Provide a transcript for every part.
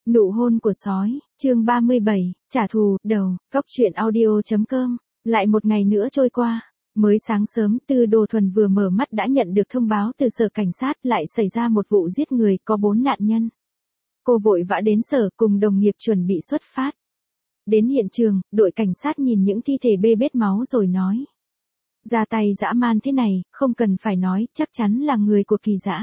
Nụ hôn của sói, chương 37, trả thù, đầu, Cóc truyện audio.com. Lại một ngày nữa trôi qua. Mới sáng sớm, Tư Đồ Thuần vừa mở mắt đã nhận được thông báo từ sở cảnh sát lại xảy ra một vụ giết người, có 4 nạn nhân. Cô vội vã đến sở cùng đồng nghiệp chuẩn bị xuất phát. Đến hiện trường, đội cảnh sát nhìn những thi thể bê bết máu rồi nói. Ra tay dã man thế này, không cần phải nói, chắc chắn là người của Kỳ Dã.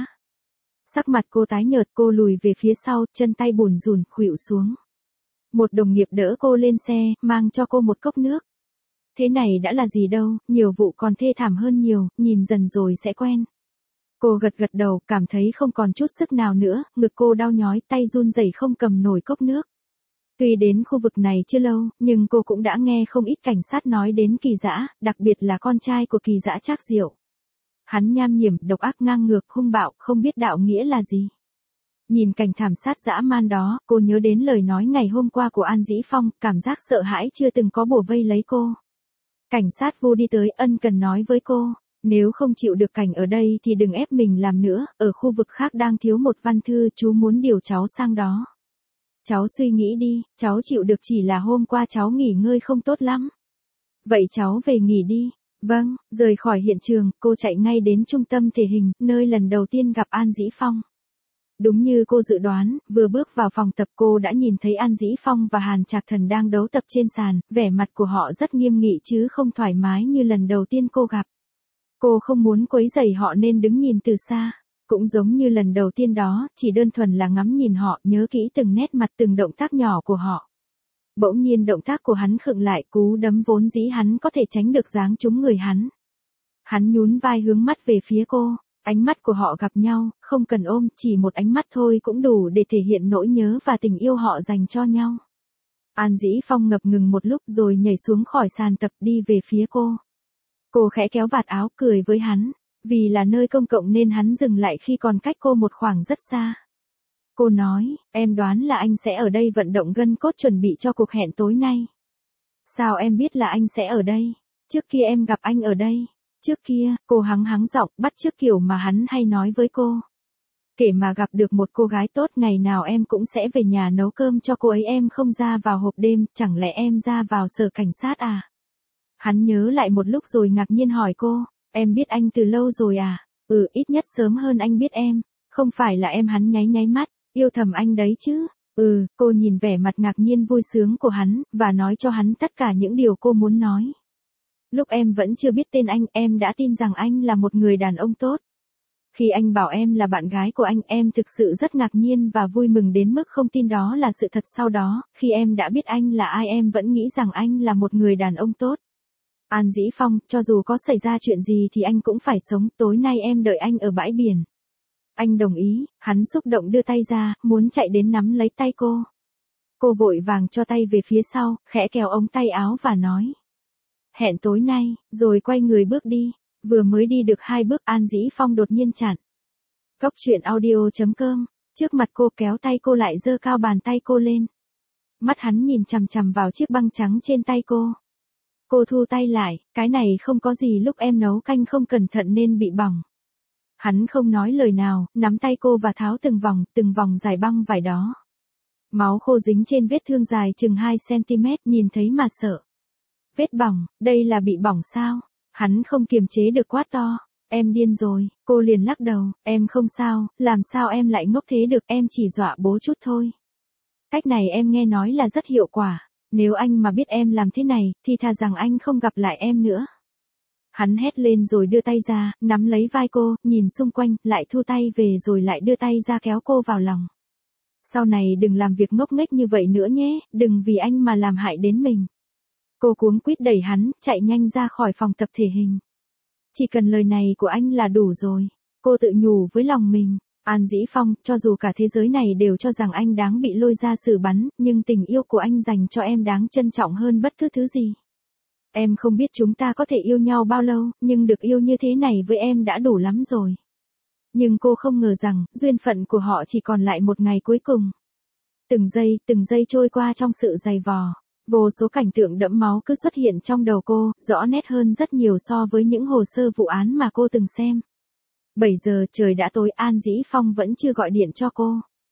Sắc mặt cô tái nhợt, cô lùi về phía sau, chân tay bủn rủn, khuỵu xuống. Một đồng nghiệp đỡ cô lên xe, mang cho cô một cốc nước. Thế này đã là gì đâu, nhiều vụ còn thê thảm hơn nhiều, nhìn dần rồi sẽ quen. Cô gật gật đầu, cảm thấy không còn chút sức nào nữa, ngực cô đau nhói, tay run rẩy không cầm nổi cốc nước. Tuy đến khu vực này chưa lâu, nhưng cô cũng đã nghe không ít cảnh sát nói đến Kỳ Dã, đặc biệt là con trai của Kỳ Dã Trác Diệu. Hắn nham hiểm, độc ác ngang ngược, hung bạo, không biết đạo nghĩa là gì. Nhìn cảnh thảm sát dã man đó, cô nhớ đến lời nói ngày hôm qua của An Dĩ Phong, cảm giác sợ hãi chưa từng có bủa vây lấy cô. Cảnh sát Vu đi tới, ân cần nói với cô, nếu không chịu được cảnh ở đây thì đừng ép mình làm nữa, ở khu vực khác đang thiếu một văn thư, chú muốn điều cháu sang đó. Cháu suy nghĩ đi, cháu chịu được chỉ là hôm qua cháu nghỉ ngơi không tốt lắm. Vậy cháu về nghỉ đi. Vâng, rời khỏi hiện trường, cô chạy ngay đến trung tâm thể hình, nơi lần đầu tiên gặp An Dĩ Phong. Đúng như cô dự đoán, vừa bước vào phòng tập cô đã nhìn thấy An Dĩ Phong và Hàn Trạc Thần đang đấu tập trên sàn, vẻ mặt của họ rất nghiêm nghị chứ không thoải mái như lần đầu tiên cô gặp. Cô không muốn quấy rầy họ nên đứng nhìn từ xa, cũng giống như lần đầu tiên đó, chỉ đơn thuần là ngắm nhìn họ, nhớ kỹ từng nét mặt từng động tác nhỏ của họ. Bỗng nhiên động tác của hắn khựng lại, cú đấm vốn dĩ hắn có thể tránh được giáng trúng người hắn. Hắn nhún vai hướng mắt về phía cô, ánh mắt của họ gặp nhau, không cần ôm, chỉ một ánh mắt thôi cũng đủ để thể hiện nỗi nhớ và tình yêu họ dành cho nhau. An Dĩ Phong ngập ngừng một lúc rồi nhảy xuống khỏi sàn tập đi về phía cô. Cô khẽ kéo vạt áo cười với hắn, vì là nơi công cộng nên hắn dừng lại khi còn cách cô một khoảng rất xa. Cô nói, em đoán là anh sẽ ở đây vận động gân cốt chuẩn bị cho cuộc hẹn tối nay. Sao em biết là anh sẽ ở đây? Trước kia em gặp anh ở đây. Trước kia, cô hắng giọng, bắt chước kiểu mà hắn hay nói với cô. Kể mà gặp được một cô gái tốt ngày nào em cũng sẽ về nhà nấu cơm cho cô ấy, em không ra vào hộp đêm, chẳng lẽ em ra vào sở cảnh sát à? Hắn nhớ lại một lúc rồi ngạc nhiên hỏi cô, em biết anh từ lâu rồi à? Ít nhất sớm hơn anh biết em. Không phải là em, hắn nháy mắt. Yêu thầm anh đấy chứ. Cô nhìn vẻ mặt ngạc nhiên vui sướng của hắn, và nói cho hắn tất cả những điều cô muốn nói. Lúc em vẫn chưa biết tên anh, em đã tin rằng anh là một người đàn ông tốt. Khi anh bảo em là bạn gái của anh, em thực sự rất ngạc nhiên và vui mừng đến mức không tin đó là sự thật. Sau đó, khi em đã biết anh là ai, em vẫn nghĩ rằng anh là một người đàn ông tốt. An Dĩ Phong, cho dù có xảy ra chuyện gì thì anh cũng phải sống, tối nay em đợi anh ở bãi biển. Anh đồng ý, hắn xúc động đưa tay ra, muốn chạy đến nắm lấy tay cô. Cô vội vàng cho tay về phía sau, khẽ kéo ống tay áo và nói. Hẹn tối nay, rồi quay người bước đi. Vừa mới đi được 2 bước, An Dĩ Phong đột nhiên chặn. Cóc truyện audio.com, trước mặt cô, kéo tay cô lại, giơ cao bàn tay cô lên. Mắt hắn nhìn chằm chằm vào chiếc băng trắng trên tay cô. Cô thu tay lại, cái này không có gì, lúc em nấu canh không cẩn thận nên bị bỏng. Hắn không nói lời nào, nắm tay cô và tháo từng vòng dài băng vải đó. Máu khô dính trên vết thương dài chừng 2 cm, nhìn thấy mà sợ. Vết bỏng, đây là bị bỏng sao? Hắn không kiềm chế được quát to. Em điên rồi, cô liền lắc đầu, em không sao, làm sao em lại ngốc thế được, em chỉ dọa bố chút thôi. Cách này em nghe nói là rất hiệu quả, nếu anh mà biết em làm thế này, thì thà rằng anh không gặp lại em nữa. Hắn hét lên rồi đưa tay ra, nắm lấy vai cô, nhìn xung quanh, lại thu tay về rồi lại đưa tay ra kéo cô vào lòng. Sau này đừng làm việc ngốc nghếch như vậy nữa nhé, đừng vì anh mà làm hại đến mình. Cô cuống quýt đẩy hắn, chạy nhanh ra khỏi phòng tập thể hình. Chỉ cần lời này của anh là đủ rồi. Cô tự nhủ với lòng mình. An Dĩ Phong, cho dù cả thế giới này đều cho rằng anh đáng bị lôi ra xử bắn, nhưng tình yêu của anh dành cho em đáng trân trọng hơn bất cứ thứ gì. Em không biết chúng ta có thể yêu nhau bao lâu, nhưng được yêu như thế này với em đã đủ lắm rồi. Nhưng cô không ngờ rằng, duyên phận của họ chỉ còn lại một ngày cuối cùng. Từng giây trôi qua trong sự dày vò. Vô số cảnh tượng đẫm máu cứ xuất hiện trong đầu cô, rõ nét hơn rất nhiều so với những hồ sơ vụ án mà cô từng xem. 7 giờ trời đã tối, An Dĩ Phong vẫn chưa gọi điện cho cô.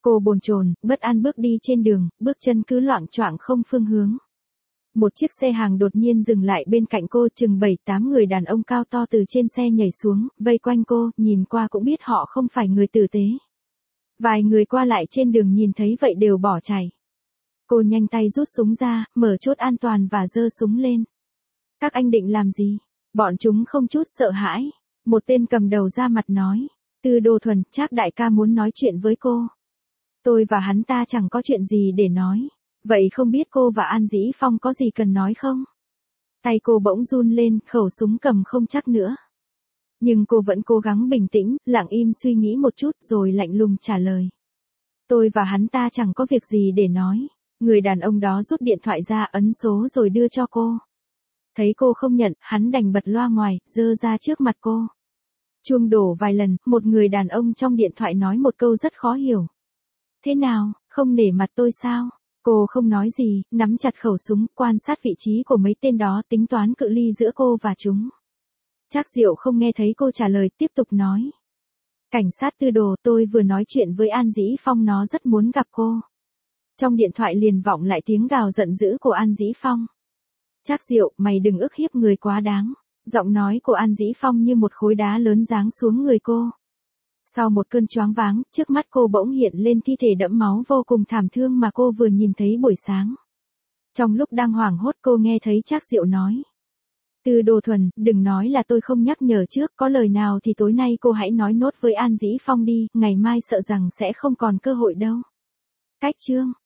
Cô bồn chồn, bất an bước đi trên đường, bước chân cứ loạng choạng không phương hướng. Một chiếc xe hàng đột nhiên dừng lại bên cạnh cô, chừng 7-8 người đàn ông cao to từ trên xe nhảy xuống, vây quanh cô, nhìn qua cũng biết họ không phải người tử tế. Vài người qua lại trên đường nhìn thấy vậy đều bỏ chạy. Cô nhanh tay rút súng ra, mở chốt an toàn và giơ súng lên. Các anh định làm gì? Bọn chúng không chút sợ hãi. Một tên cầm đầu ra mặt nói. Từ Đồ Thuần, Trác đại ca muốn nói chuyện với cô. Tôi và hắn ta chẳng có chuyện gì để nói. Vậy không biết cô và An Dĩ Phong có gì cần nói không? Tay cô bỗng run lên, khẩu súng cầm không chắc nữa. Nhưng cô vẫn cố gắng bình tĩnh, lặng im suy nghĩ một chút rồi lạnh lùng trả lời. Tôi và hắn ta chẳng có việc gì để nói. Người đàn ông đó rút điện thoại ra ấn số rồi đưa cho cô. Thấy cô không nhận, hắn đành bật loa ngoài, giơ ra trước mặt cô. Chuông đổ vài lần, một người đàn ông trong điện thoại nói một câu rất khó hiểu. Thế nào, không nể mặt tôi sao? Cô không nói gì, nắm chặt khẩu súng, quan sát vị trí của mấy tên đó, tính toán cự ly giữa cô và chúng. Trác Diệu không nghe thấy cô trả lời, tiếp tục nói. Cảnh sát Tư Đồ, tôi vừa nói chuyện với An Dĩ Phong, nó rất muốn gặp cô. Trong điện thoại liền vọng lại tiếng gào giận dữ của An Dĩ Phong. Trác Diệu, mày đừng ức hiếp người quá đáng. Giọng nói của An Dĩ Phong như một khối đá lớn giáng xuống người cô. Sau một cơn choáng váng, trước mắt cô bỗng hiện lên thi thể đẫm máu vô cùng thảm thương mà cô vừa nhìn thấy buổi sáng. Trong lúc đang hoảng hốt cô nghe thấy Trác Diệu nói. Từ Đồ Thuần, đừng nói là tôi không nhắc nhở trước, có lời nào thì tối nay cô hãy nói nốt với An Dĩ Phong đi, ngày mai sợ rằng sẽ không còn cơ hội đâu. Cách chương